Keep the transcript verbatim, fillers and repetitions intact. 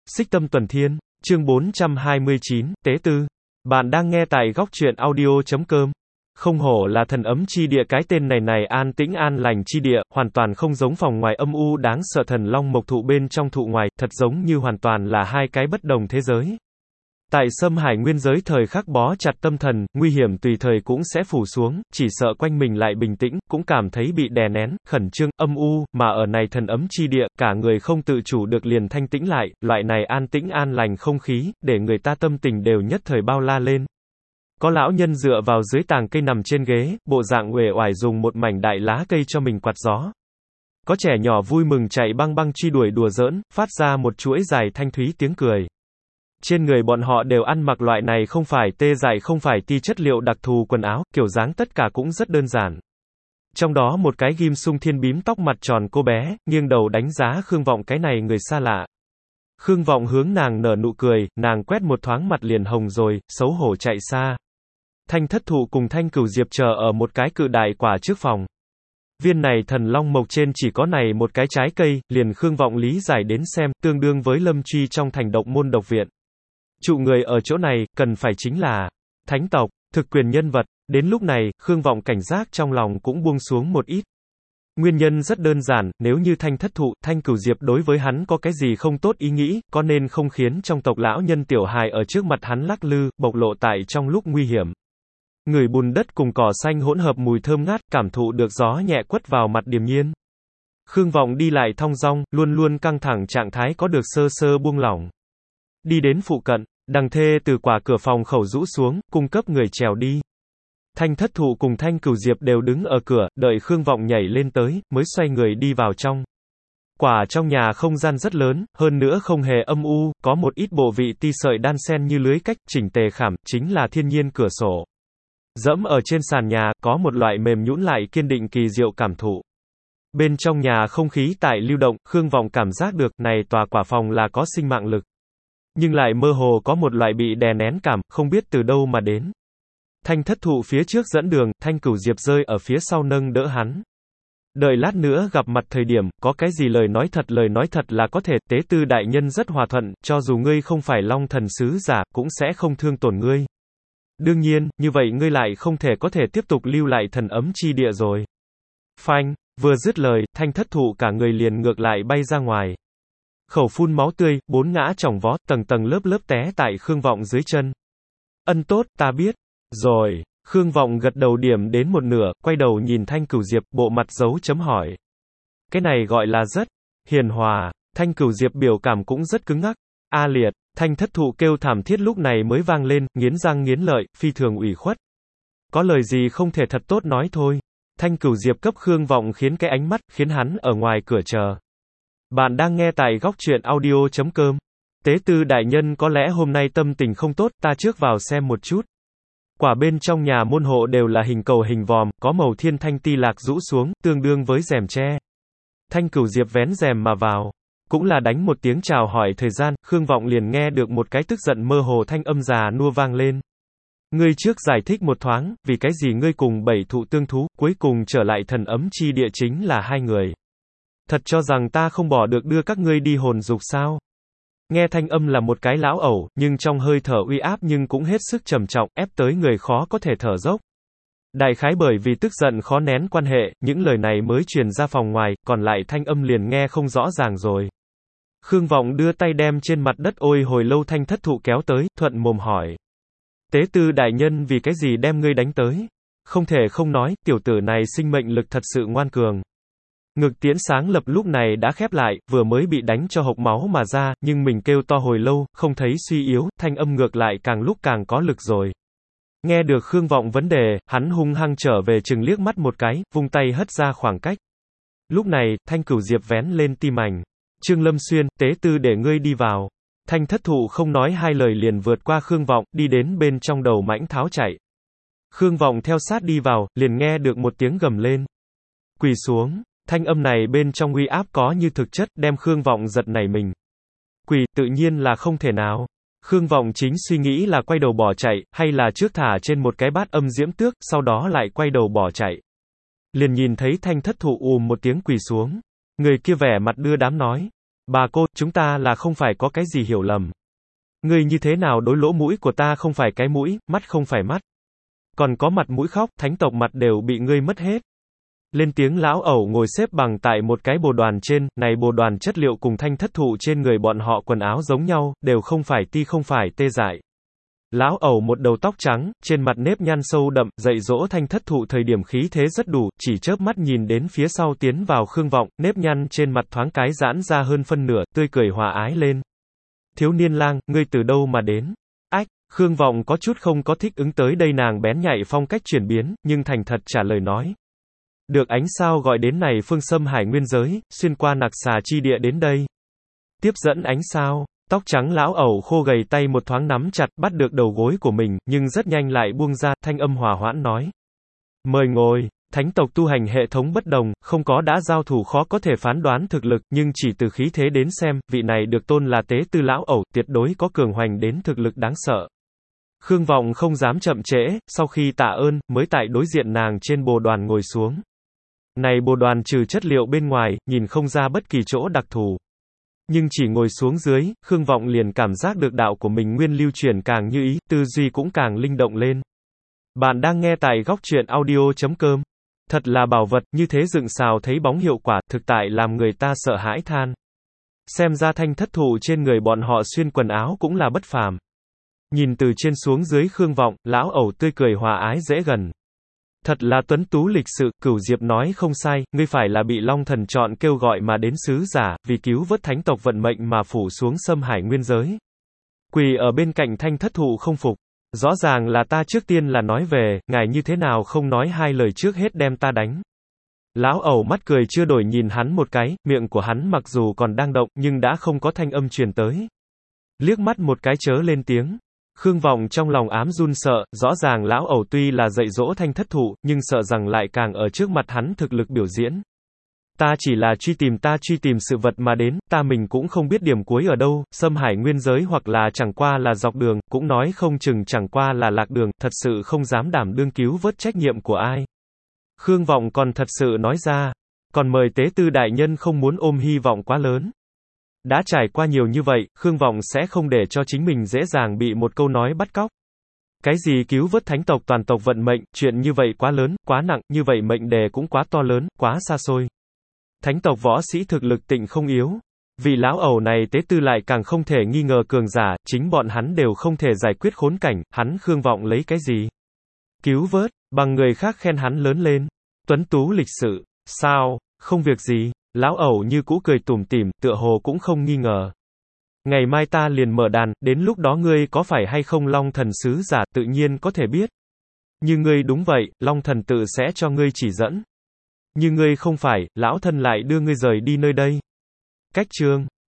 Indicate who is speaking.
Speaker 1: Xích Tâm Tuần Thiên, chương bốn trăm hai mươi chín, Tế Tư. Bạn đang nghe tại góc truyện audio chấm com. Không hổ là thần ấm chi địa, cái tên này này an tĩnh an lành chi địa, hoàn toàn không giống phòng ngoài âm u đáng sợ thần long mộc thụ bên trong thụ ngoài, thật giống như hoàn toàn là hai cái bất đồng thế giới. Tại Sâm Hải nguyên giới thời khắc bó chặt tâm thần, nguy hiểm tùy thời cũng sẽ phủ xuống, chỉ sợ quanh mình lại bình tĩnh, cũng cảm thấy bị đè nén, khẩn trương, âm u, mà ở này thần ấm chi địa, cả người không tự chủ được liền thanh tĩnh lại, loại này an tĩnh an lành không khí, để người ta tâm tình đều nhất thời bao la lên. Có lão nhân dựa vào dưới tàng cây nằm trên ghế, bộ dạng uể oải dùng một mảnh đại lá cây cho mình quạt gió. Có trẻ nhỏ vui mừng chạy băng băng truy đuổi đùa giỡn, phát ra một chuỗi dài thanh thúy tiếng cười. Trên người bọn họ đều ăn mặc loại này không phải tê dại không phải ti chất liệu đặc thù quần áo, kiểu dáng tất cả cũng rất đơn giản. Trong đó một cái ghim sung thiên bím tóc mặt tròn cô bé, nghiêng đầu đánh giá Khương Vọng cái này người xa lạ. Khương Vọng hướng nàng nở nụ cười, nàng quét một thoáng mặt liền hồng rồi, xấu hổ chạy xa. Thanh Thất Thụ cùng Thanh Cửu Diệp chờ ở một cái cự đại quả trước phòng. Viên này thần long mộc trên chỉ có này một cái trái cây, liền Khương Vọng lý giải đến xem, tương đương với lâm truy trong thành độc môn độc viện. Trụ người ở chỗ này, cần phải chính là thánh tộc, thực quyền nhân vật. Đến lúc này, Khương Vọng cảnh giác trong lòng cũng buông xuống một ít. Nguyên nhân rất đơn giản, nếu như Thanh Thất Thụ, Thanh Cửu Diệp đối với hắn có cái gì không tốt ý nghĩ, có nên không khiến trong tộc lão nhân tiểu hài ở trước mặt hắn lắc lư, bộc lộ tại trong lúc nguy hiểm. Người bùn đất cùng cỏ xanh hỗn hợp mùi thơm ngát, cảm thụ được gió nhẹ quất vào mặt điềm nhiên. Khương Vọng đi lại thong dong, luôn luôn căng thẳng trạng thái có được sơ sơ buông lỏng. Đi đến phụ cận, đằng thê từ quả cửa phòng khẩu rũ xuống, cung cấp người trèo đi. Thanh Thất Thụ cùng Thanh Cửu Diệp đều đứng ở cửa, đợi Khương Vọng nhảy lên tới, mới xoay người đi vào trong. Quả trong nhà không gian rất lớn, hơn nữa không hề âm u, có một ít bộ vị ti sợi đan xen như lưới cách, chỉnh tề khảm, chính là thiên nhiên cửa sổ. Dẫm ở trên sàn nhà, có một loại mềm nhũn lại kiên định kỳ diệu cảm thụ. Bên trong nhà không khí tại lưu động, Khương Vọng cảm giác được, này tòa quả phòng là có sinh mạng lực. Nhưng lại mơ hồ có một loại bị đè nén cảm, không biết từ đâu mà đến. Thanh Thất Thụ phía trước dẫn đường, Thanh Cửu Diệp rơi ở phía sau nâng đỡ hắn. Đợi lát nữa gặp mặt thời điểm, có cái gì lời nói thật lời nói thật là có thể, Tế Tư đại nhân rất hòa thuận, cho dù ngươi không phải Long thần sứ giả, cũng sẽ không thương tổn ngươi. Đương nhiên, như vậy ngươi lại không thể có thể tiếp tục lưu lại thần ấm chi địa rồi. Phanh, vừa dứt lời, Thanh Thất Thụ cả người liền ngược lại bay ra ngoài. Khẩu phun máu tươi, bốn ngã chỏng vó, tầng tầng lớp lớp té tại Khương Vọng dưới chân. Ân tốt, ta biết. Rồi, Khương Vọng gật đầu điểm đến một nửa, quay đầu nhìn Thanh Cửu Diệp, bộ mặt dấu chấm hỏi. Cái này gọi là rất hiền hòa. Thanh Cửu Diệp biểu cảm cũng rất cứng ngắc. A liệt, Thanh Thất Thụ kêu thảm thiết lúc này mới vang lên, nghiến răng nghiến lợi, phi thường ủy khuất. Có lời gì không thể thật tốt nói thôi. Thanh Cửu Diệp cấp Khương Vọng khiến cái ánh mắt, khiến hắn ở ngoài cửa chờ. Bạn đang nghe tại góc truyện audio chấm com. Tế Tư đại nhân có lẽ hôm nay tâm tình không tốt, ta trước vào xem một chút. Quả bên trong nhà môn hộ đều là hình cầu hình vòm, có màu thiên thanh ti lạc rũ xuống, tương đương với rèm tre. Thanh Cửu Diệp vén rèm mà vào. Cũng là đánh một tiếng chào hỏi thời gian, Khương Vọng liền nghe được một cái tức giận mơ hồ thanh âm già nua vang lên. Ngươi trước giải thích một thoáng, vì cái gì ngươi cùng bảy thụ tương thú, cuối cùng trở lại thần ấm chi địa chính là hai người. Thật cho rằng ta không bỏ được đưa các ngươi đi hồn dục sao? Nghe thanh âm là một cái lão ẩu, nhưng trong hơi thở uy áp nhưng cũng hết sức trầm trọng, ép tới người khó có thể thở dốc. Đại khái bởi vì tức giận khó nén quan hệ, những lời này mới truyền ra phòng ngoài, còn lại thanh âm liền nghe không rõ ràng rồi. Khương Vọng đưa tay đem trên mặt đất ôi hồi lâu Thanh Thất Thụ kéo tới, thuận mồm hỏi. Tế Tư đại nhân vì cái gì đem ngươi đánh tới? Không thể không nói, tiểu tử này sinh mệnh lực thật sự ngoan cường. Ngực Tiễn Sáng Lập lúc này đã khép lại, vừa mới bị đánh cho hộc máu mà ra, nhưng mình kêu to hồi lâu, không thấy suy yếu, thanh âm ngược lại càng lúc càng có lực rồi. Nghe được Khương Vọng vấn đề, hắn hung hăng trở về chừng liếc mắt một cái, vung tay hất ra khoảng cách. Lúc này, Thanh Cửu Diệp vén lên tim ảnh. Trương Lâm Xuyên, Tế Tư để ngươi đi vào. Thanh Thất Thụ không nói hai lời liền vượt qua Khương Vọng, đi đến bên trong đầu mãnh tháo chạy. Khương Vọng theo sát đi vào, liền nghe được một tiếng gầm lên. Quỳ xuống. Thanh âm này bên trong uy áp có như thực chất, đem Khương Vọng giật nảy mình. Quỳ, tự nhiên là không thể nào. Khương Vọng chính suy nghĩ là quay đầu bỏ chạy, hay là trước thả trên một cái bát âm diễm tước, sau đó lại quay đầu bỏ chạy. Liền nhìn thấy Thanh Thất Thụ ùm một tiếng quỳ xuống. Người kia vẻ mặt đưa đám nói. Bà cô, chúng ta là không phải có cái gì hiểu lầm. Ngươi như thế nào đối lỗ mũi của ta không phải cái mũi, mắt không phải mắt. Còn có mặt mũi khóc, thánh tộc mặt đều bị ngươi mất hết. Lên tiếng lão ẩu ngồi xếp bằng tại một cái bồ đoàn trên, này bồ đoàn chất liệu cùng thanh thất thụ trên người bọn họ quần áo giống nhau, đều không phải ti không phải tê dại. Lão ẩu một đầu tóc trắng, trên mặt nếp nhăn sâu đậm, dạy dỗ thanh thất thụ thời điểm khí thế rất đủ, chỉ chớp mắt nhìn đến phía sau tiến vào Khương Vọng, nếp nhăn trên mặt thoáng cái giãn ra hơn phân nửa, tươi cười hòa ái lên. Thiếu niên lang, ngươi từ đâu mà đến? Ách, Khương Vọng có chút không có thích ứng tới đây nàng bén nhạy phong cách chuyển biến, nhưng thành thật trả lời nói. Được ánh sao gọi đến này phương xâm hải nguyên giới, xuyên qua nặc xà chi địa đến đây. Tiếp dẫn ánh sao, tóc trắng lão ẩu khô gầy tay một thoáng nắm chặt, bắt được đầu gối của mình, nhưng rất nhanh lại buông ra, thanh âm hòa hoãn nói. Mời ngồi, thánh tộc tu hành hệ thống bất đồng, không có đã giao thủ khó có thể phán đoán thực lực, nhưng chỉ từ khí thế đến xem, vị này được tôn là tế tư lão ẩu, tuyệt đối có cường hoành đến thực lực đáng sợ. Khương Vọng không dám chậm trễ, sau khi tạ ơn, mới tại đối diện nàng trên bồ đoàn ngồi xuống. Này bồ đoàn trừ chất liệu bên ngoài, nhìn không ra bất kỳ chỗ đặc thù. Nhưng chỉ ngồi xuống dưới, Khương Vọng liền cảm giác được đạo của mình nguyên lưu truyền càng như ý, tư duy cũng càng linh động lên. Bạn đang nghe tại góc truyện audio chấm com. Thật là bảo vật, như thế dựng xào thấy bóng hiệu quả, thực tại làm người ta sợ hãi than. Xem ra thanh thất thụ trên người bọn họ xuyên quần áo cũng là bất phàm. Nhìn từ trên xuống dưới Khương Vọng, lão ẩu tươi cười hòa ái dễ gần. Thật là tuấn tú lịch sự, Cửu Diệp nói không sai, ngươi phải là bị Long Thần chọn kêu gọi mà đến sứ giả, vì cứu vớt thánh tộc vận mệnh mà phủ xuống xâm hải nguyên giới. Quỳ ở bên cạnh thanh thất thụ không phục. Rõ ràng là ta trước tiên là nói về, ngài như thế nào không nói hai lời trước hết đem ta đánh. Lão ẩu mắt cười chưa đổi nhìn hắn một cái, miệng của hắn mặc dù còn đang động, nhưng đã không có thanh âm truyền tới. Liếc mắt một cái chớ lên tiếng. Khương Vọng trong lòng ám run sợ, rõ ràng lão ẩu tuy là dạy dỗ thanh thất thụ, nhưng sợ rằng lại càng ở trước mặt hắn thực lực biểu diễn. Ta chỉ là truy tìm ta truy tìm sự vật mà đến, ta mình cũng không biết điểm cuối ở đâu, xâm hải nguyên giới hoặc là chẳng qua là dọc đường, cũng nói không chừng chẳng qua là lạc đường, thật sự không dám đảm đương cứu vớt trách nhiệm của ai. Khương Vọng còn thật sự nói ra, còn mời tế tư đại nhân không muốn ôm hy vọng quá lớn. Đã trải qua nhiều như vậy, Khương Vọng sẽ không để cho chính mình dễ dàng bị một câu nói bắt cóc. Cái gì cứu vớt thánh tộc toàn tộc vận mệnh, chuyện như vậy quá lớn, quá nặng, như vậy mệnh đề cũng quá to lớn, quá xa xôi. Thánh tộc võ sĩ thực lực tịnh không yếu. Vì lão ẩu này tế tư lại càng không thể nghi ngờ cường giả, chính bọn hắn đều không thể giải quyết khốn cảnh, hắn Khương Vọng lấy cái gì? Cứu vớt, bằng người khác khen hắn lớn lên. Tuấn tú lịch sự, sao, không việc gì, lão ẩu như cũ cười tủm tỉm, tựa hồ cũng không nghi ngờ. Ngày mai ta liền mở đàn, đến lúc đó ngươi có phải hay không Long Thần sứ giả, tự nhiên có thể biết. Như ngươi đúng vậy, Long Thần tự sẽ cho ngươi chỉ dẫn. Như ngươi không phải, lão thân lại đưa ngươi rời đi nơi đây. Cách chương